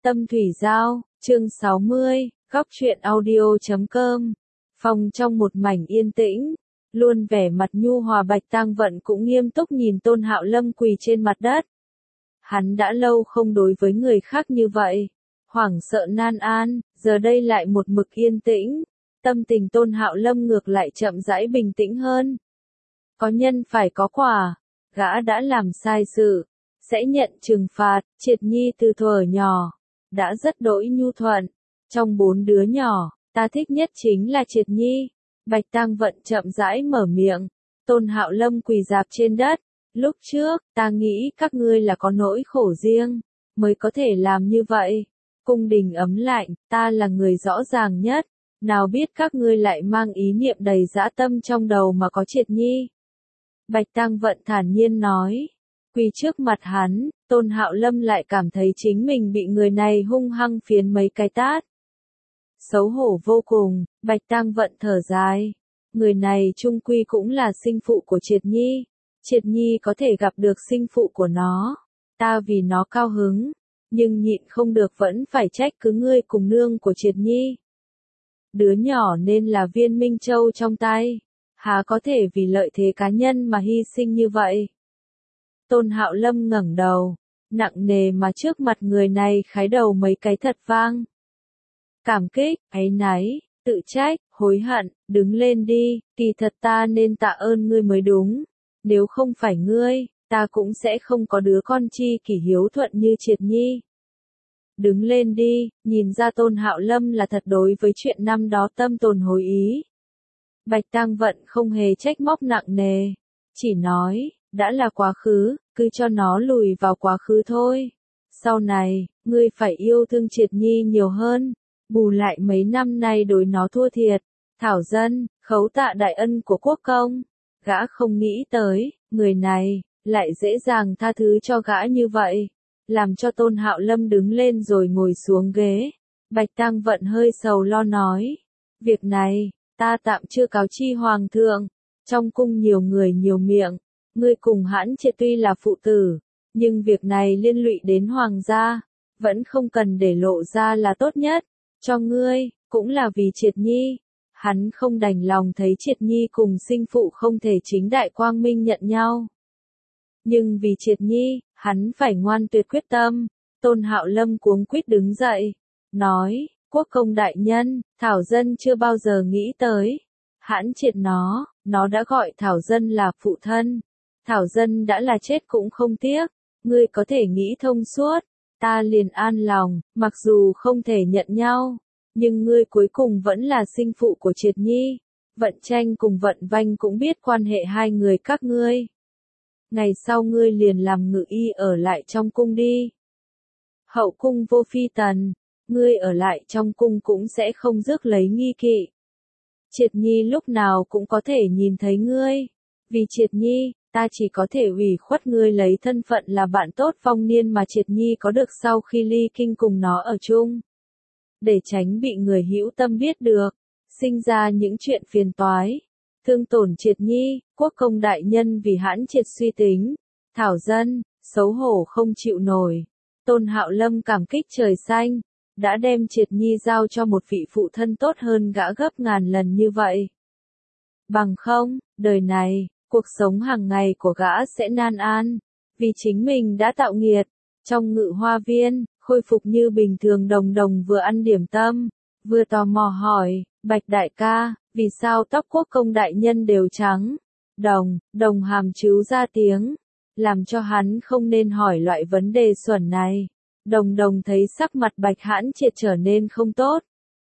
Tâm Thủy Giao, chương 60, góc truyện audio.com. Phòng trong một mảnh yên tĩnh, luôn vẻ mặt nhu hòa Bạch Tang Vận cũng nghiêm túc nhìn Tôn Hạo Lâm quỳ trên mặt đất. Hắn đã lâu không đối với người khác như vậy, hoảng sợ nan an, giờ đây lại một mực yên tĩnh, tâm tình Tôn Hạo Lâm ngược lại chậm rãi bình tĩnh hơn. Có nhân phải có quả, gã đã làm sai sự, sẽ nhận trừng phạt. Triệt Nhi từ thuở nhỏ đã rất đỗi nhu thuận, trong 4 đứa nhỏ, ta thích nhất chính là Triệt Nhi. Bạch Tang Vận chậm rãi mở miệng. Tôn Hạo Lâm quỳ rạp trên đất. Lúc trước, ta nghĩ các ngươi là có nỗi khổ riêng, mới có thể làm như vậy. Cung đình ấm lạnh, ta là người rõ ràng nhất, nào biết các ngươi lại mang ý niệm đầy dã tâm trong đầu mà có Triệt Nhi. Bạch Tang Vận thản nhiên nói. Quỳ trước mặt hắn, Tôn Hạo Lâm lại cảm thấy chính mình bị người này hung hăng phiến mấy cái tát. Xấu hổ vô cùng, Bạch Tang Vận thở dài. Người này chung quy cũng là sinh phụ của Triệt Nhi. Triệt Nhi có thể gặp được sinh phụ của nó. Ta vì nó cao hứng, nhưng nhịn không được vẫn phải trách cứ ngươi cùng nương của Triệt Nhi. Đứa nhỏ nên là viên minh châu trong tay. Há có thể vì lợi thế cá nhân mà hy sinh như vậy. Tôn Hạo Lâm ngẩng đầu, nặng nề mà trước mặt người này khái đầu mấy cái thật vang. Cảm kích, áy náy, tự trách, hối hận, đứng lên đi, kỳ thật ta nên tạ ơn ngươi mới đúng. Nếu không phải ngươi, ta cũng sẽ không có đứa con chi kỷ hiếu thuận như Triệt Nhi. Đứng lên đi, nhìn ra Tôn Hạo Lâm là thật đối với chuyện năm đó tâm tồn hồi ý. Bạch Tang Vận không hề trách móc nặng nề, chỉ nói, đã là quá khứ, cứ cho nó lùi vào quá khứ thôi. Sau này, ngươi phải yêu thương Triệt Nhi nhiều hơn, bù lại mấy năm nay đối nó thua thiệt. Thảo dân, khấu tạ đại ân của quốc công. Gã không nghĩ tới, người này, lại dễ dàng tha thứ cho gã như vậy. Làm cho Tôn Hạo Lâm đứng lên rồi ngồi xuống ghế. Bạch Tang Vận hơi sầu lo nói. Việc này, ta tạm chưa cáo chi hoàng thượng. Trong cung nhiều người nhiều miệng. Ngươi cùng Hãn Triệt tuy là phụ tử, nhưng việc này liên lụy đến hoàng gia, vẫn không cần để lộ ra là tốt nhất. Cho ngươi, cũng là vì Triệt Nhi. Hắn không đành lòng thấy Triệt Nhi cùng sinh phụ không thể chính đại quang minh nhận nhau. Nhưng vì Triệt Nhi, hắn phải ngoan tuyệt quyết tâm. Tôn Hạo Lâm cuống quýt đứng dậy, nói, quốc công đại nhân, Thảo dân chưa bao giờ nghĩ tới. Hãn Triệt nó đã gọi Thảo dân là phụ thân. Thảo dân đã là chết cũng không tiếc, ngươi có thể nghĩ thông suốt, ta liền an lòng, mặc dù không thể nhận nhau, nhưng ngươi cuối cùng vẫn là sinh phụ của Triệt Nhi. Vận Tranh cùng Vận Vanh cũng biết quan hệ hai người các ngươi. Ngày sau ngươi liền làm ngự y ở lại trong cung đi. Hậu cung vô phi tần, ngươi ở lại trong cung cũng sẽ không rước lấy nghi kỵ. Triệt Nhi lúc nào cũng có thể nhìn thấy ngươi. Vì Triệt Nhi, ta chỉ có thể ủy khuất ngươi lấy thân phận là bạn tốt phong niên mà Triệt Nhi có được sau khi ly kinh cùng nó ở chung. Để tránh bị người hữu tâm biết được, sinh ra những chuyện phiền toái, thương tổn Triệt Nhi, quốc công đại nhân vì Hãn Triệt suy tính. Thảo dân, xấu hổ không chịu nổi. Tôn Hạo Lâm cảm kích trời xanh, đã đem Triệt Nhi giao cho một vị phụ thân tốt hơn gã gấp ngàn lần như vậy. Bằng không, đời này, cuộc sống hàng ngày của gã sẽ nan an, vì chính mình đã tạo nghiệt. Trong ngự hoa viên, khôi phục như bình thường Đồng Đồng vừa ăn điểm tâm, vừa tò mò hỏi, Bạch đại ca, vì sao tóc quốc công đại nhân đều trắng? Đồng hàm trứu ra tiếng, làm cho hắn không nên hỏi loại vấn đề xuẩn này. Đồng thấy sắc mặt Bạch Hãn Triệt trở nên không tốt.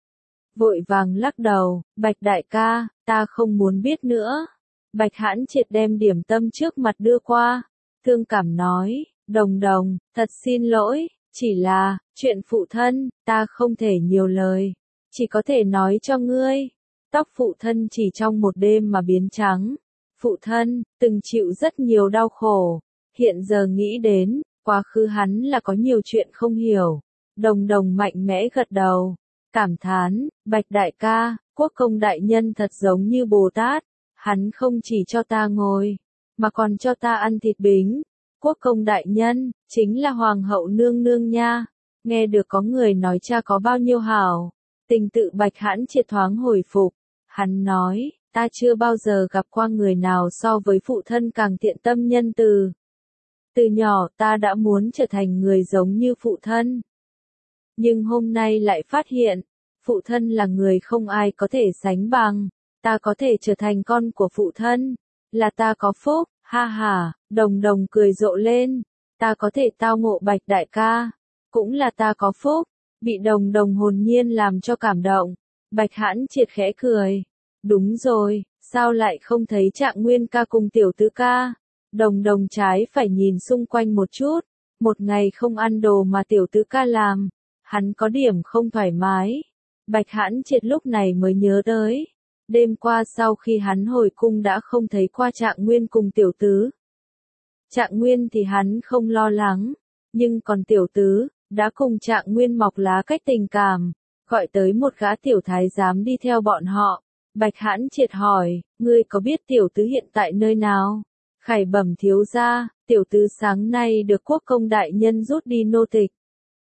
Vội vàng lắc đầu, Bạch đại ca, ta không muốn biết nữa. Bạch Hãn Triệt đem điểm tâm trước mặt đưa qua, thương cảm nói, Đồng, thật xin lỗi, chỉ là, chuyện phụ thân, ta không thể nhiều lời, chỉ có thể nói cho ngươi, tóc phụ thân chỉ trong một đêm mà biến trắng, phụ thân, từng chịu rất nhiều đau khổ, hiện giờ nghĩ đến, quá khứ hắn là có nhiều chuyện không hiểu. Đồng mạnh mẽ gật đầu, cảm thán, Bạch đại ca, quốc công đại nhân thật giống như Bồ Tát. Hắn không chỉ cho ta ngồi, mà còn cho ta ăn thịt bính. Quốc công đại nhân, chính là hoàng hậu nương nương nha. Nghe được có người nói cha có bao nhiêu hảo, tình tự Bạch Hãn Triệt thoáng hồi phục. Hắn nói, ta chưa bao giờ gặp qua người nào so với phụ thân càng thiện tâm nhân từ. Từ nhỏ ta đã muốn trở thành người giống như phụ thân. Nhưng hôm nay lại phát hiện, phụ thân là người không ai có thể sánh bằng. Ta có thể trở thành con của phụ thân, là ta có phúc, ha ha, Đồng Đồng cười rộ lên. Ta có thể tao ngộ Bạch đại ca, cũng là ta có phúc. Bị Đồng Đồng hồn nhiên làm cho cảm động, Bạch Hãn Triệt khẽ cười. Đúng rồi, sao lại không thấy Trạng Nguyên ca cùng Tiểu Tứ ca? Đồng Đồng trái phải nhìn xung quanh một chút, một ngày không ăn đồ mà Tiểu Tứ ca làm, hắn có điểm không thoải mái. Bạch Hãn Triệt lúc này mới nhớ tới, đêm qua sau khi hắn hồi cung đã không thấy qua Trạng Nguyên cùng Tiểu Tứ. Trạng Nguyên thì hắn không lo lắng, nhưng còn Tiểu Tứ, đã cùng Trạng Nguyên mọc lá cách tình cảm, gọi tới một gã tiểu thái giám đi theo bọn họ. Bạch Hãn Triệt hỏi, ngươi có biết Tiểu Tứ hiện tại nơi nào? Khải bẩm thiếu gia, Tiểu Tứ sáng nay được quốc công đại nhân rút đi nô tịch.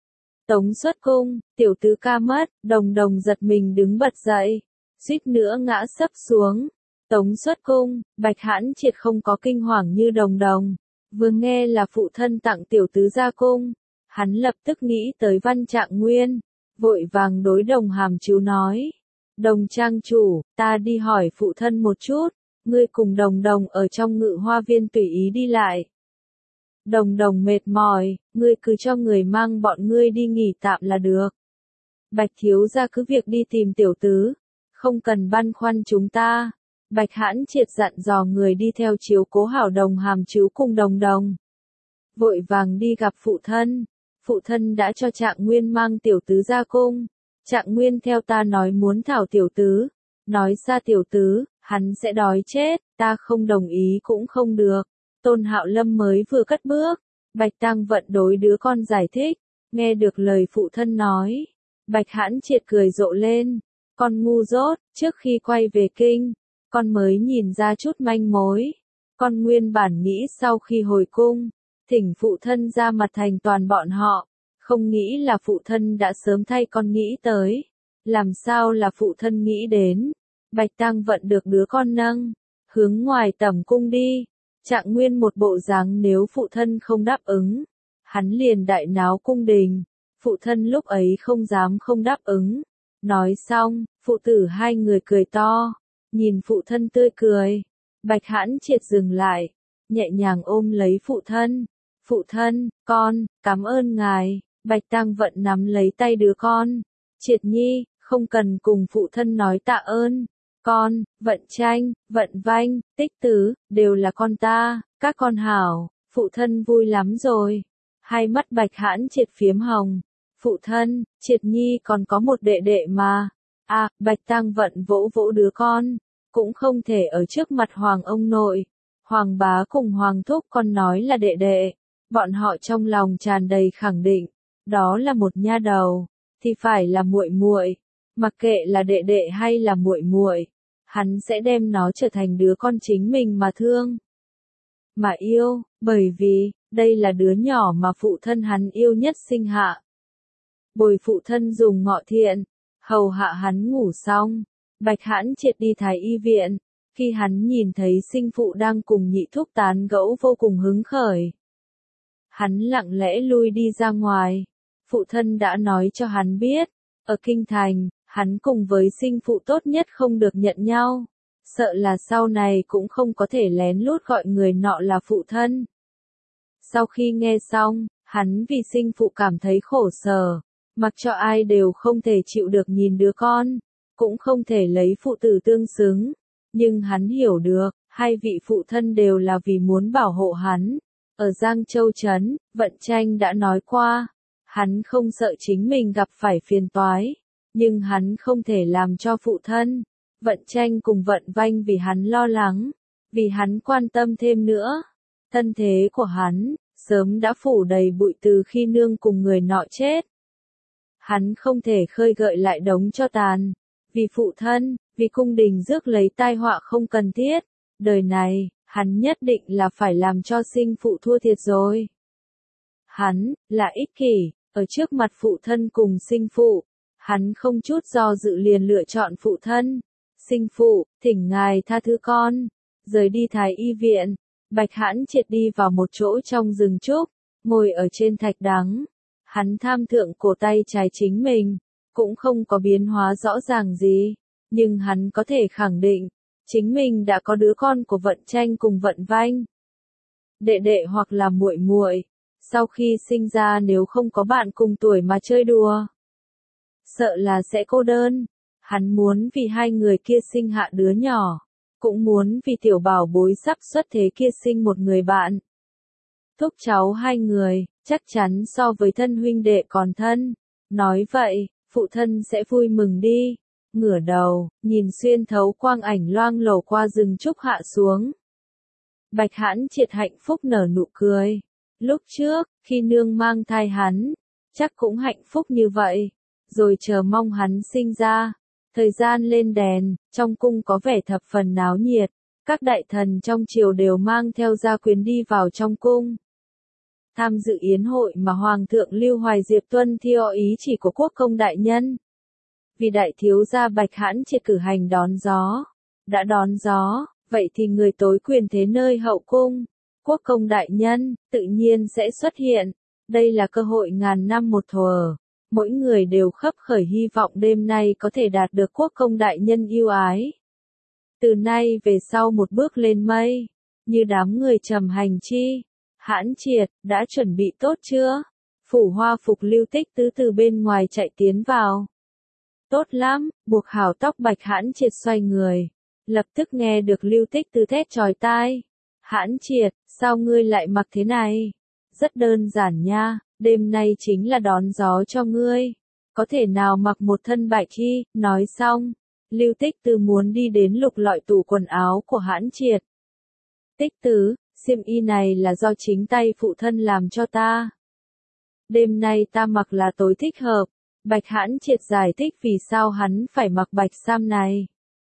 Tống xuất cung, Tiểu Tứ ca mất, Đồng Đồng giật mình đứng bật dậy, suýt nữa ngã sấp xuống. Tống xuất cung, Bạch Hãn Triệt không có kinh hoàng như Đồng Đồng, vừa nghe là phụ thân tặng Tiểu Tứ ra cung, hắn lập tức nghĩ tới Văn Trạng Nguyên, vội vàng đối Đồng Hàm Chiếu nói. Đồng trang chủ, ta đi hỏi phụ thân một chút, ngươi cùng Đồng Đồng ở trong Ngự Hoa Viên tùy ý đi lại. Đồng Đồng mệt mỏi, ngươi cứ cho người mang bọn ngươi đi nghỉ tạm là được. Bạch thiếu gia cứ việc đi tìm Tiểu Tứ, không cần băn khoăn chúng ta. Bạch Hãn Triệt dặn dò người đi theo chiếu cố hảo Đồng Hàm Chiếu cùng Đồng Đồng. Vội vàng đi gặp phụ thân. Phụ thân đã cho Trạng Nguyên mang Tiểu Tứ ra cung. Trạng Nguyên theo ta nói muốn thảo Tiểu Tứ. Nói xa Tiểu Tứ, hắn sẽ đói chết, ta không đồng ý cũng không được. Tôn Hạo Lâm mới vừa cất bước. Bạch Tăng Vận đối đứa con giải thích. Nghe được lời phụ thân nói. Bạch Hãn Triệt cười rộ lên. Con ngu dốt, trước khi quay về kinh, con mới nhìn ra chút manh mối. Con nguyên bản nghĩ sau khi hồi cung, thỉnh phụ thân ra mặt thành toàn bọn họ. Không nghĩ là phụ thân đã sớm thay con nghĩ tới. Làm sao là phụ thân nghĩ đến. Bạch Tăng Vận được đứa con nâng, hướng ngoài tẩm cung đi. Trạng Nguyên một bộ dáng nếu phụ thân không đáp ứng, hắn liền đại náo cung đình. Phụ thân lúc ấy không dám không đáp ứng. Nói xong, phụ tử hai người cười to, nhìn phụ thân tươi cười. Bạch Hãn Triệt dừng lại, nhẹ nhàng ôm lấy phụ thân. Phụ thân, con, cảm ơn ngài. Bạch Tăng Vận nắm lấy tay đứa con. Triệt nhi, không cần cùng phụ thân nói tạ ơn. Con, Vận Tranh, Vận Vanh, Tích Tứ, đều là con ta, các con hảo, phụ thân vui lắm rồi. Hai mắt Bạch Hãn Triệt phiếm hồng. Phụ thân, Triệt nhi còn có một đệ đệ mà. À, Bạch Tăng Vận vỗ vỗ đứa con, cũng không thể ở trước mặt Hoàng ông nội. Hoàng bá cùng Hoàng thúc con nói là đệ đệ. Bọn họ trong lòng tràn đầy khẳng định, đó là một nha đầu, thì phải là muội muội. Mặc kệ là đệ đệ hay là muội muội, hắn sẽ đem nó trở thành đứa con chính mình mà thương, mà yêu, bởi vì, đây là đứa nhỏ mà phụ thân hắn yêu nhất sinh hạ. Bồi phụ thân dùng ngọ thiện, hầu hạ hắn ngủ xong, Bạch Hãn Triệt đi Thái y viện, khi hắn nhìn thấy sinh phụ đang cùng nhị thúc tán gẫu vô cùng hứng khởi. Hắn lặng lẽ lui đi ra ngoài, phụ thân đã nói cho hắn biết, ở kinh thành, hắn cùng với sinh phụ tốt nhất không được nhận nhau, sợ là sau này cũng không có thể lén lút gọi người nọ là phụ thân. Sau khi nghe xong, hắn vì sinh phụ cảm thấy khổ sở, mặc cho ai đều không thể chịu được nhìn đứa con, cũng không thể lấy phụ tử tương xứng, nhưng hắn hiểu được, hai vị phụ thân đều là vì muốn bảo hộ hắn. Ở Giang Châu Trấn, Vận Tranh đã nói qua, hắn không sợ chính mình gặp phải phiền toái, nhưng hắn không thể làm cho phụ thân. Vận Tranh cùng Vận Vanh vì hắn lo lắng, vì hắn quan tâm thêm nữa. Thân thế của hắn, sớm đã phủ đầy bụi từ khi nương cùng người nọ chết. Hắn không thể khơi gợi lại đống tro tàn, vì phụ thân, vì cung đình rước lấy tai họa không cần thiết. Đời này, hắn nhất định là phải làm cho sinh phụ thua thiệt rồi. Hắn, là ích kỷ, Ở trước mặt phụ thân cùng sinh phụ, hắn không chút do dự liền lựa chọn phụ thân. Sinh phụ, thỉnh ngài tha thứ con. Rời đi Thái y viện, Bạch Hãn Triệt đi vào một chỗ trong rừng trúc, ngồi ở trên thạch đắng. Hắn tham thượng cổ tay trái chính mình, cũng không có biến hóa rõ ràng gì, nhưng hắn có thể khẳng định, chính mình đã có đứa con của Vận Tranh cùng Vận Vanh. Đệ đệ hoặc là muội muội, sau khi sinh ra nếu không có bạn cùng tuổi mà chơi đùa, sợ là sẽ cô đơn. Hắn muốn vì hai người kia sinh hạ đứa nhỏ, cũng muốn vì tiểu bảo bối sắp xuất thế kia sinh một người bạn. Thúc cháu hai người, chắc chắn so với thân huynh đệ còn thân. Nói vậy, phụ thân sẽ vui mừng đi. Ngửa đầu, nhìn xuyên thấu quang ảnh loang lổ qua rừng trúc hạ xuống. Bạch Hãn Triệt hạnh phúc nở nụ cười. Lúc trước, khi nương mang thai hắn, chắc cũng hạnh phúc như vậy. Rồi chờ mong hắn sinh ra. Thời gian lên đèn, trong cung có vẻ thập phần náo nhiệt. Các đại thần trong triều đều mang theo gia quyến đi vào trong cung. Tham dự yến hội mà Hoàng thượng Lưu Hoài Diệp tuân theo ý chỉ của quốc công đại nhân. Vì đại thiếu gia Bạch Hãn Triệt cử hành đón gió. Đã đón gió, vậy thì người tối quyền thế nơi hậu cung, quốc công đại nhân, tự nhiên sẽ xuất hiện. Đây là cơ hội ngàn năm một thuở. Mỗi người đều khấp khởi hy vọng đêm nay có thể đạt được quốc công đại nhân yêu ái. Từ nay về sau một bước lên mây, như đám người trầm hành chi. Hãn Triệt, đã chuẩn bị tốt chưa? Phủ hoa phục Lưu Tích Tứ từ bên ngoài chạy tiến vào. Tốt lắm, buộc hảo tóc Bạch Hãn Triệt xoay người. Lập tức nghe được Lưu Tích Tứ thét chói tai. Hãn Triệt, sao ngươi lại mặc thế này? Rất đơn giản nha, đêm nay chính là đón gió cho ngươi. Có thể nào mặc một thân bạch y, nói xong. Lưu Tích Tứ muốn đi đến lục lọi tủ quần áo của Hãn Triệt. Tích Tứ, xiêm y này là do chính tay phụ thân làm cho ta. Đêm nay ta mặc là tối thích hợp. Bạch Hãn Triệt giải thích vì sao hắn phải mặc bạch sam này.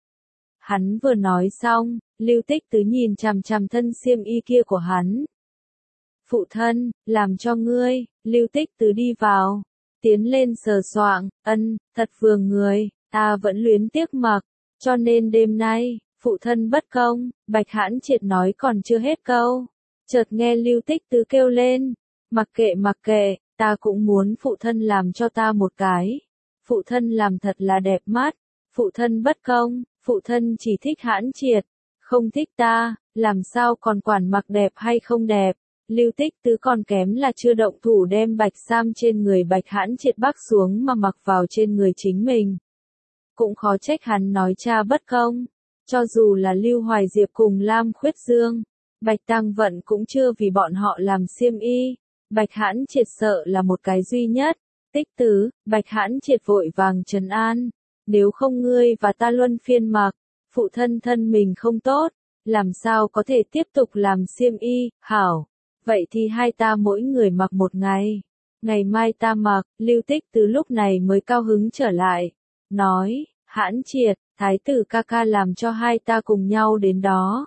Hắn vừa nói xong, Lưu Tích Tứ nhìn chằm chằm thân xiêm y kia của hắn. Phụ thân, làm cho ngươi. Lưu Tích Tứ đi vào, tiến lên sờ soạng, thật vừa người, ta vẫn luyến tiếc mặc, cho nên đêm nay, phụ thân bất công. Bạch Hãn Triệt nói còn chưa hết câu, chợt nghe Lưu Tích Tứ kêu lên, mặc kệ, ta cũng muốn phụ thân làm cho ta một cái. Phụ thân làm thật là đẹp mắt, phụ thân bất công, phụ thân chỉ thích Hãn Triệt, không thích ta, làm sao còn quản mặc đẹp hay không đẹp. Lưu Tích Tứ còn kém là chưa động thủ đem bạch sam trên người Bạch Hãn Triệt bắc xuống mà mặc vào trên người chính mình. Cũng khó trách hắn nói cha bất công. Cho dù là Lưu Hoài Diệp cùng Lam Khuyết Dương, Bạch Tăng Vận cũng chưa vì bọn họ làm xiêm y. Bạch Hãn Triệt sợ là một cái duy nhất. Tích Tứ, Bạch Hãn Triệt vội vàng trấn an. Nếu không ngươi và ta luân phiên mặc, phụ thân thân mình không tốt, làm sao có thể tiếp tục làm xiêm y, hảo. Vậy thì hai ta mỗi người mặc một ngày. Ngày mai ta mặc. Lưu Tích Tứ lúc này mới cao hứng trở lại. Nói, Hãn Triệt, thái tử ca ca làm cho hai ta cùng nhau đến đó.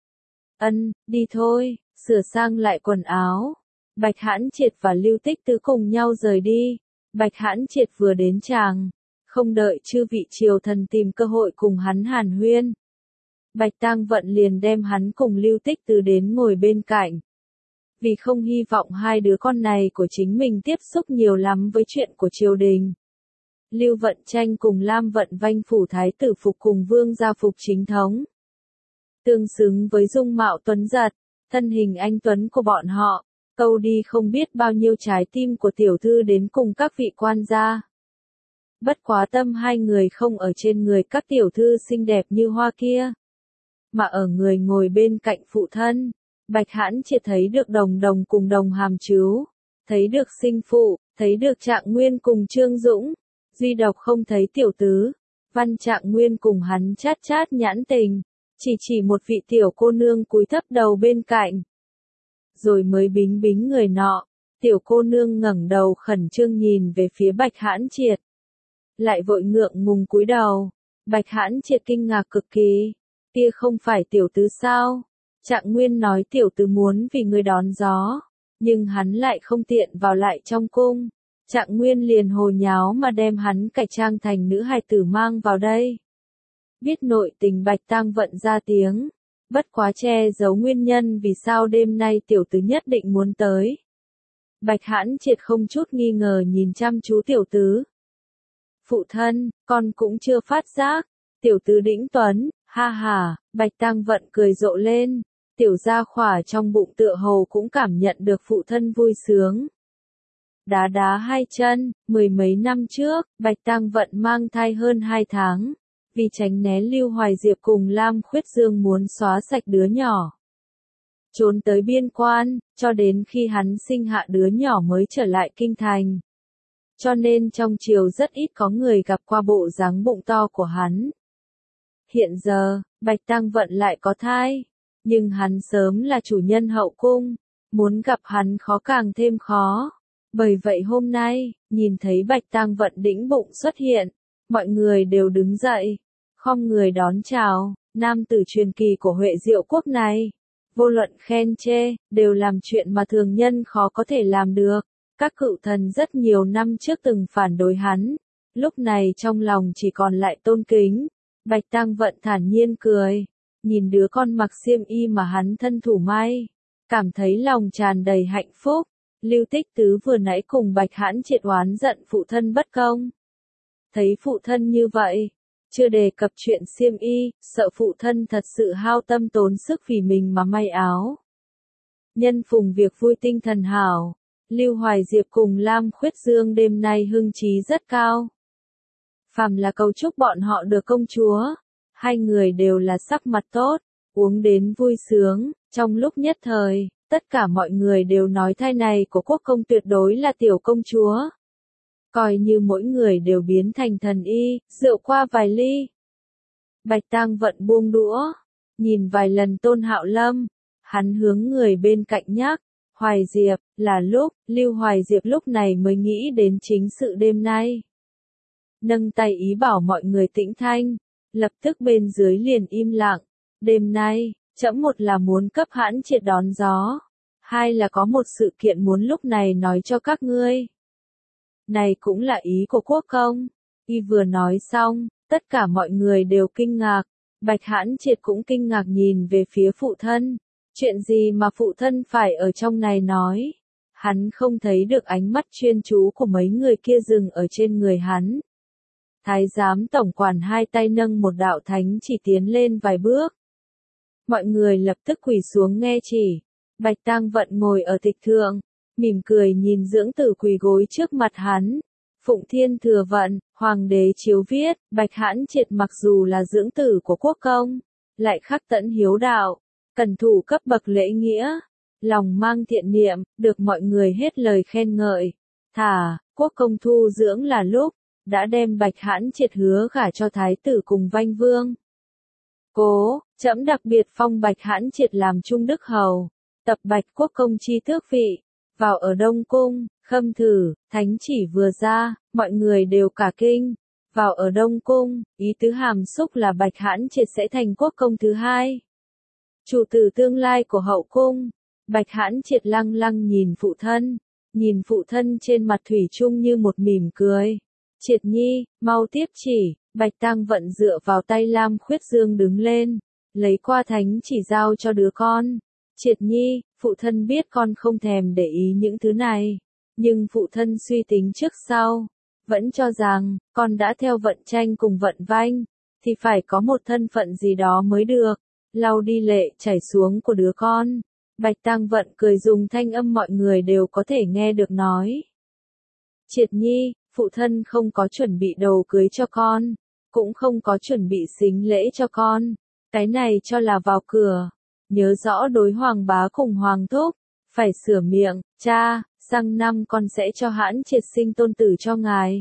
Đi thôi, sửa sang lại quần áo. Bạch Hãn Triệt và Lưu Tích Tứ cùng nhau rời đi. Bạch Hãn Triệt vừa đến tràng, không đợi chư vị triều thần tìm cơ hội cùng hắn hàn huyên. Bạch Tang Vận liền đem hắn cùng Lưu Tích Tứ đến ngồi bên cạnh. Vì không hy vọng hai đứa con này của chính mình tiếp xúc nhiều lắm với chuyện của triều đình. Lưu Vận Tranh cùng Lam Vận Vanh phủ thái tử phục cùng vương gia phục chính thống. Tương xứng với dung mạo tuấn giật, thân hình anh tuấn của bọn họ, câu đi không biết bao nhiêu trái tim của tiểu thư đến cùng các vị quan gia. Bất quá tâm hai người không ở trên người các tiểu thư xinh đẹp như hoa kia, mà ở người ngồi bên cạnh phụ thân. Bạch Hãn Triệt thấy được Đồng Đồng cùng Đồng Hàm Trứu, thấy được sinh phụ, thấy được Trạng Nguyên cùng Trương Dũng, duy độc không thấy tiểu tứ. Văn Trạng Nguyên cùng hắn chát chát nhãn tình, chỉ một vị tiểu cô nương cúi thấp đầu bên cạnh. Rồi mới bính bính người nọ, tiểu cô nương ngẩng đầu khẩn trương nhìn về phía Bạch Hãn Triệt. Lại vội ngượng ngùng cúi đầu. Bạch Hãn Triệt kinh ngạc cực kỳ, kia không phải tiểu tứ sao? Trạng Nguyên nói tiểu tứ muốn vì người đón gió, nhưng hắn lại không tiện vào lại trong cung. Trạng Nguyên liền hồ nháo mà đem hắn cải trang thành nữ hài tử mang vào đây. Biết nội tình Bạch Tang Vận ra tiếng, bất quá che giấu nguyên nhân vì sao đêm nay tiểu tứ nhất định muốn tới. Bạch Hãn Triệt không chút nghi ngờ nhìn chăm chú tiểu tứ. Phụ thân, con cũng chưa phát giác. Tiểu tứ đĩnh tuấn, ha ha, Bạch Tang Vận cười rộ lên. Tiểu gia khỏa trong bụng tựa hồ cũng cảm nhận được phụ thân vui sướng. Đá đá hai chân, mười mấy năm trước, Bạch Tang Vận mang thai hơn 2 tháng. Vì tránh né Lưu Hoài Diệp cùng Lam Khuyết Dương muốn xóa sạch đứa nhỏ. Trốn tới biên quan, cho đến khi hắn sinh hạ đứa nhỏ mới trở lại kinh thành. Cho nên trong triều rất ít có người gặp qua bộ dáng bụng to của hắn. Hiện giờ, Bạch Tang Vận lại có thai, nhưng hắn sớm là chủ nhân hậu cung, muốn gặp hắn khó càng thêm khó. Bởi vậy hôm nay, nhìn thấy Bạch Tang Vận đĩnh bụng xuất hiện, mọi người đều đứng dậy, khom người đón chào. Nam tử truyền kỳ của Huệ Diệu quốc này, vô luận khen chê, đều làm chuyện mà thường nhân khó có thể làm được. Các cựu thần rất nhiều năm trước từng phản đối hắn, lúc này trong lòng chỉ còn lại tôn kính. Bạch Tang Vận thản nhiên cười, nhìn đứa con mặc xiêm y mà hắn thân thủ may, cảm thấy lòng tràn đầy hạnh phúc. Lưu Tích Tứ vừa nãy cùng Bạch Hãn Triệt oán giận phụ thân bất công. Thấy phụ thân như vậy, chưa đề cập chuyện xiêm y, sợ phụ thân thật sự hao tâm tốn sức vì mình mà may áo. Nhân phùng việc vui tinh thần hảo, Lưu Hoài Diệp cùng Lam Khuyết Dương đêm nay hưng trí rất cao. Phàm là cầu chúc bọn họ được công chúa, hai người đều là sắc mặt tốt, uống đến vui sướng, trong lúc nhất thời, tất cả mọi người đều nói thai này của quốc công tuyệt đối là tiểu công chúa. Coi như mỗi người đều biến thành thần y, rượu qua vài ly. Bạch Tang Vận buông đũa, nhìn vài lần Tôn Hạo Lâm, hắn hướng người bên cạnh nhắc, Hoài Diệp, là lúc, Lưu Hoài Diệp lúc này mới nghĩ đến chính sự đêm nay. Nâng tay ý bảo mọi người tĩnh thanh, lập tức bên dưới liền im lặng. Đêm nay, trẫm một là muốn cấp Hãn Triệt đón gió, hai là có một sự kiện muốn lúc này nói cho các ngươi. Này cũng là ý của quốc công. Y vừa nói xong, tất cả mọi người đều kinh ngạc. Bạch Hãn Triệt cũng kinh ngạc nhìn về phía phụ thân. Chuyện gì mà phụ thân phải ở trong này nói? Hắn không thấy được ánh mắt chuyên chú của mấy người kia dừng ở trên người hắn. Thái giám tổng quản hai tay nâng một đạo thánh chỉ tiến lên vài bước. Mọi người lập tức quỳ xuống nghe chỉ. Bạch Tang Vận ngồi ở tịch thượng, mỉm cười nhìn dưỡng tử quỳ gối trước mặt hắn. Phụng Thiên Thừa Vận, Hoàng đế chiếu viết, Bạch Hãn Triệt mặc dù là dưỡng tử của quốc công, lại khắc tẫn hiếu đạo, cẩn thủ cấp bậc lễ nghĩa, lòng mang thiện niệm, được mọi người hết lời khen ngợi. Thả, quốc công thu dưỡng là lúc, đã đem Bạch Hãn Triệt hứa gả cho thái tử cùng Vanh Vương. Cố, trẫm đặc biệt phong Bạch Hãn Triệt làm trung đức hầu, tập Bạch quốc công chi tước vị, vào ở Đông Cung. Khâm thử, thánh chỉ vừa ra, mọi người đều cả kinh. Vào ở Đông Cung, ý tứ hàm xúc là Bạch Hãn Triệt sẽ thành quốc công thứ hai. Chủ tử tương lai của hậu cung. Bạch Hãn Triệt lăng lăng nhìn phụ thân trên mặt thủy chung như một mỉm cười. Triệt nhi, mau tiếp chỉ. Bạch Tang Vận dựa vào tay Lam Khuyết Dương đứng lên, lấy qua thánh chỉ giao cho đứa con. Triệt nhi, phụ thân biết con không thèm để ý những thứ này. Nhưng phụ thân suy tính trước sau, vẫn cho rằng, con đã theo Vận Tranh cùng Vận Vanh, thì phải có một thân phận gì đó mới được. Lau đi lệ chảy xuống của đứa con. Bạch Tang Vận cười dùng thanh âm mọi người đều có thể nghe được nói. Triệt nhi, phụ thân không có chuẩn bị đồ cưới cho con, cũng không có chuẩn bị sính lễ cho con. Cái này cho là vào cửa. Nhớ rõ đối Hoàng bá cùng Hoàng thúc, phải sửa miệng, cha. Sang năm con sẽ cho Hãn Triệt sinh tôn tử cho ngài.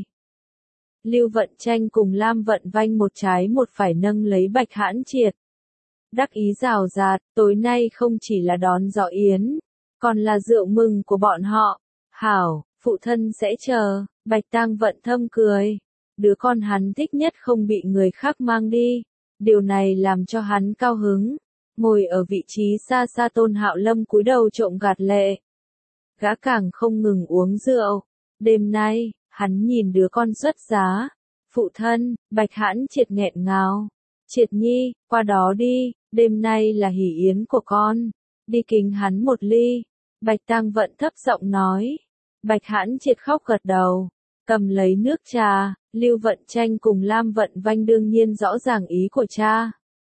Lưu Vận Tranh cùng Lam Vận Vanh một trái một phải nâng lấy Bạch Hãn Triệt. Đắc ý rào rạt, tối nay không chỉ là đón gió yến, còn là rượu mừng của bọn họ. Hảo, phụ thân sẽ chờ. Bạch Tang Vận thâm cười. Đứa con hắn thích nhất không bị người khác mang đi. Điều này làm cho hắn cao hứng. Ngồi ở vị trí xa xa Tôn Hạo Lâm cúi đầu trộm gạt lệ. Gã càng không ngừng uống rượu, Đêm nay, hắn nhìn đứa con xuất giá. Phụ thân, Bạch Hãn Triệt nghẹn ngào. Triệt nhi, qua đó đi, đêm nay là hỷ yến của con. Đi kính hắn một ly. Bạch Tang Vận thấp giọng nói. Bạch Hãn Triệt khóc gật đầu. Cầm lấy nước trà, Lưu Vận Tranh cùng Lam Vận Vanh đương nhiên rõ ràng ý của cha.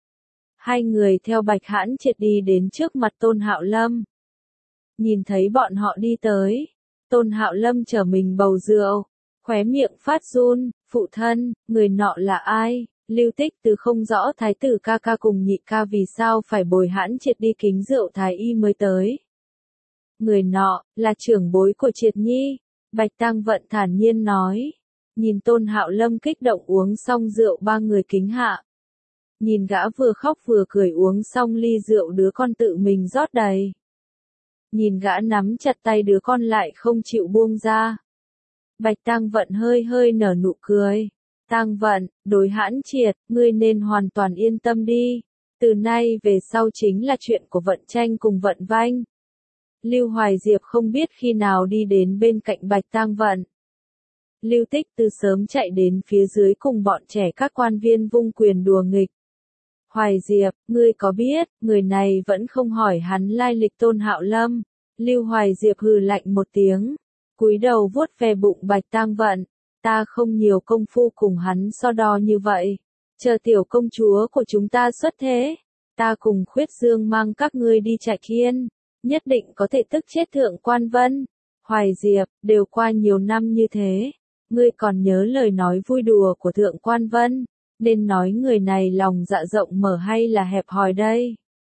Hai người theo Bạch Hãn Triệt đi đến trước mặt Tôn Hạo Lâm. Nhìn thấy bọn họ đi tới, Tôn Hạo Lâm trở mình bầu rượu, khóe miệng phát run, phụ thân, người nọ là ai? Lưu Tích Từ không rõ thái tử ca ca cùng nhị ca vì sao phải bồi Hãn Triệt đi kính rượu thái y mới tới. Người nọ, là trưởng bối của Triệt Nhi, Bạch Tang Vận thản nhiên nói. Nhìn Tôn Hạo Lâm kích động uống xong rượu ba người kính hạ. Nhìn gã vừa khóc vừa cười uống xong ly rượu đứa con tự mình rót đầy. Nhìn gã nắm chặt tay đứa con lại không chịu buông ra. Bạch Tang Vận hơi hơi nở nụ cười. Tang Vận, đối Hãn Triệt, ngươi nên hoàn toàn yên tâm đi. Từ nay về sau chính là chuyện của Vận Tranh cùng Vận Vanh. Lưu Hoài Diệp không biết khi nào đi đến bên cạnh Bạch Tang Vận. Lưu Tích Từ sớm chạy đến phía dưới cùng bọn trẻ các quan viên vung quyền đùa nghịch. Hoài Diệp, ngươi có biết, người này vẫn không hỏi hắn lai lịch Tôn Hạo Lâm. Lưu Hoài Diệp hừ lạnh một tiếng, cúi đầu vuốt ve bụng Bạch Tang Vận. Ta không nhiều công phu cùng hắn so đo như vậy. Chờ tiểu công chúa của chúng ta xuất thế, ta cùng Khuyết Dương mang các ngươi đi Trạch Yên, nhất định có thể tức chết Thượng Quan Vân. Hoài Diệp, đều qua nhiều năm như thế, ngươi còn nhớ lời nói vui đùa của Thượng Quan Vân, nên nói người này lòng dạ rộng mở hay là hẹp hòi đây?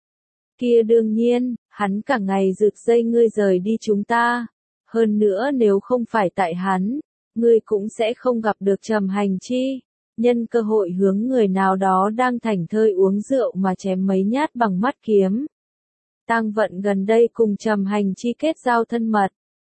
Kia đương nhiên, hắn cả ngày rực dây ngươi rời đi chúng ta. Hơn nữa nếu không phải tại hắn, ngươi cũng sẽ không gặp được Trầm Hành Chi. Nhân cơ hội hướng người nào đó đang thảnh thơi uống rượu mà chém mấy nhát bằng mắt kiếm. Tang Vận gần đây cùng Trầm Hành Chi kết giao thân mật.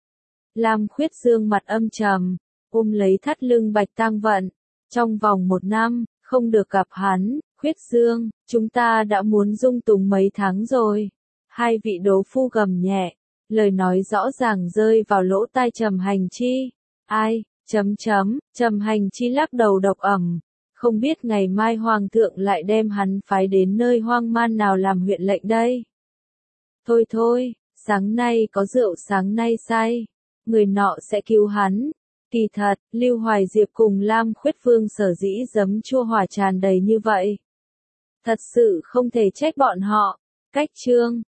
Lam Khuyết Dương mặt âm trầm, ôm lấy thắt lưng Bạch Tang Vận. Trong vòng 1 năm, không được gặp hắn, Khuyết Dương, chúng ta đã muốn dung túng mấy tháng rồi. Hai vị đấu phu gầm nhẹ, lời nói rõ ràng rơi vào lỗ tai Trầm Hành Chi. Ai, Trầm Hành Chi lắc đầu độc ẩm, không biết ngày mai Hoàng thượng lại đem hắn phái đến nơi hoang man nào làm huyện lệnh đây. Thôi thôi, sáng nay có rượu sáng nay say, người nọ sẽ cứu hắn. Kỳ thật, Lưu Hoài Diệp cùng Lam Khuyết Phương sở dĩ giấm chua hỏa tràn đầy như vậy. Thật sự không thể trách bọn họ. Cách chương